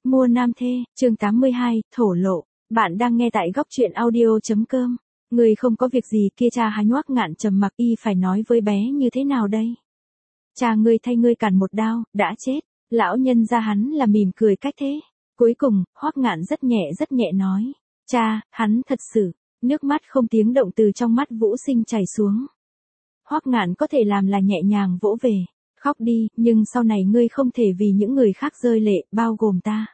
Mua nam thê, chương 82, thổ lộ. Bạn đang nghe tại góc truyện audio.com. Người không có việc gì kia, cha Há Nhoác Ngạn trầm mặc, y phải nói với bé như thế nào đây? Cha ngươi thay ngươi cản một đao, đã chết. Lão nhân ra hắn là mỉm cười cách thế. Cuối cùng, Hoác Ngạn rất nhẹ nói. Cha, hắn thật sự. Nước mắt không tiếng động từ trong mắt Vũ Sinh chảy xuống. Hoác Ngạn có thể làm là nhẹ nhàng vỗ về. Khóc đi, nhưng sau này ngươi không thể vì những người khác rơi lệ, bao gồm ta.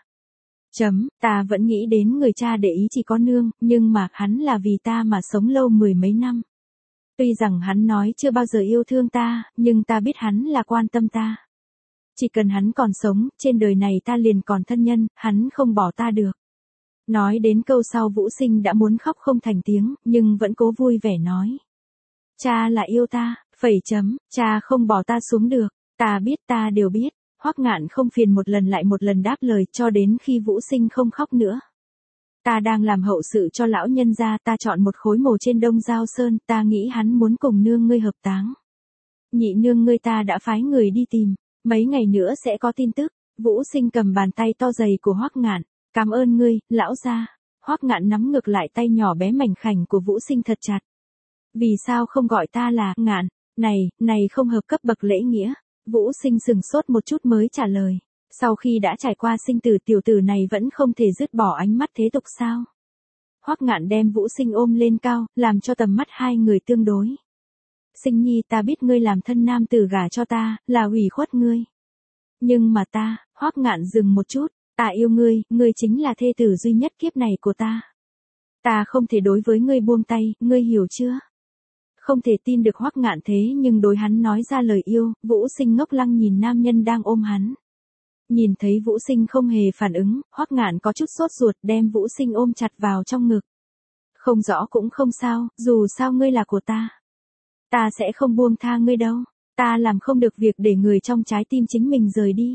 Ta vẫn nghĩ đến người cha để ý chỉ có nương, nhưng mà hắn là vì ta mà sống lâu mười mấy năm. Tuy rằng hắn nói chưa bao giờ yêu thương ta, nhưng ta biết hắn là quan tâm ta. Chỉ cần hắn còn sống, trên đời này ta liền còn thân nhân, hắn không bỏ ta được. Nói đến câu sau Vũ Sinh đã muốn khóc không thành tiếng, nhưng vẫn cố vui vẻ nói. Cha là yêu ta, cha không bỏ ta xuống được, ta biết, ta đều biết. Hoác Ngạn không phiền một lần lại một lần đáp lời cho đến khi Vũ Sinh không khóc nữa. Ta đang làm hậu sự cho lão nhân gia, ta chọn một khối mồ trên Đông Giao Sơn, ta nghĩ hắn muốn cùng nương ngươi hợp táng. Nhị nương ngươi ta đã phái người đi tìm, mấy ngày nữa sẽ có tin tức. Vũ Sinh cầm bàn tay to dày của Hoác Ngạn, cảm ơn ngươi, lão gia. Hoác Ngạn nắm ngược lại tay nhỏ bé mảnh khảnh của Vũ Sinh thật chặt. Vì sao không gọi ta là Ngạn, này không hợp cấp bậc lễ nghĩa. Vũ Sinh sừng sốt một chút mới trả lời. Sau khi đã trải qua sinh tử, tiểu tử này vẫn không thể dứt bỏ ánh mắt thế tục sao? Hoác Ngạn đem Vũ Sinh ôm lên cao, làm cho tầm mắt hai người tương đối. Sinh nhi, ta biết ngươi làm thân nam tử gả cho ta, là ủy khuất ngươi. Nhưng mà ta, Hoác Ngạn dừng một chút, ta yêu ngươi, ngươi chính là thê tử duy nhất kiếp này của ta. Ta không thể đối với ngươi buông tay, ngươi hiểu chưa? Không thể tin được Hoác Ngạn thế nhưng đối hắn nói ra lời yêu. Vũ Sinh ngốc lăng nhìn nam nhân đang ôm hắn. Nhìn thấy Vũ Sinh không hề phản ứng, Hoác Ngạn có chút sốt ruột đem Vũ Sinh ôm chặt vào trong ngực. Không rõ cũng không sao, dù sao ngươi là của ta. Ta sẽ không buông tha ngươi đâu. Ta làm không được việc để người trong trái tim chính mình rời đi.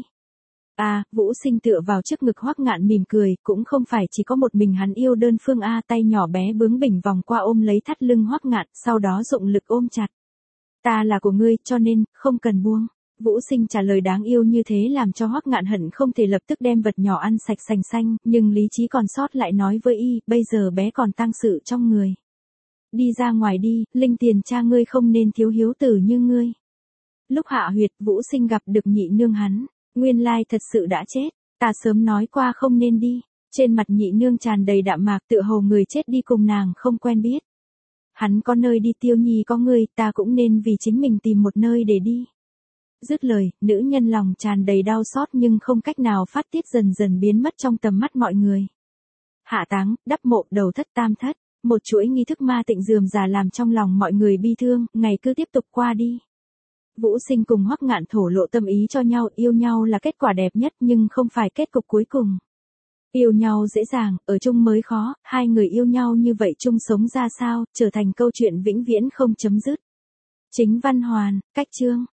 Vũ Sinh tựa vào trước ngực Hoác Ngạn mỉm cười, cũng không phải chỉ có một mình hắn yêu đơn phương tay nhỏ bé bướng bỉnh vòng qua ôm lấy thắt lưng Hoác Ngạn, sau đó dụng lực ôm chặt. Ta là của ngươi, cho nên, không cần buông. Vũ Sinh trả lời đáng yêu như thế làm cho Hoác Ngạn hận không thể lập tức đem vật nhỏ ăn sạch sành xanh, nhưng lý trí còn sót lại nói với y, bây giờ bé còn tang sự trong người. Đi ra ngoài đi, linh tiền cha ngươi không nên thiếu hiếu tử như ngươi. Lúc hạ huyệt, Vũ Sinh gặp được nhị nương hắn. Nguyên lai thật sự đã chết, ta sớm nói qua không nên đi. Trên mặt nhị nương tràn đầy đạm mạc, tựa hồ người chết đi cùng nàng không quen biết. Hắn có nơi đi, Tiêu Nhi có ngươi, ta cũng nên vì chính mình tìm một nơi để đi. Dứt lời, nữ nhân lòng tràn đầy đau xót nhưng không cách nào phát tiết dần dần biến mất trong tầm mắt mọi người. Hạ táng, đắp mộ, đầu thất tam thất, một chuỗi nghi thức ma tịnh rườm rà làm trong lòng mọi người bi thương, ngày cứ tiếp tục qua đi. Vũ Sinh cùng Hoác Ngạn thổ lộ tâm ý cho nhau, yêu nhau là kết quả đẹp nhất nhưng không phải kết cục cuối cùng. Yêu nhau dễ dàng, ở chung mới khó, hai người yêu nhau như vậy chung sống ra sao, trở thành câu chuyện vĩnh viễn không chấm dứt. Chính văn hoàn, cách chương.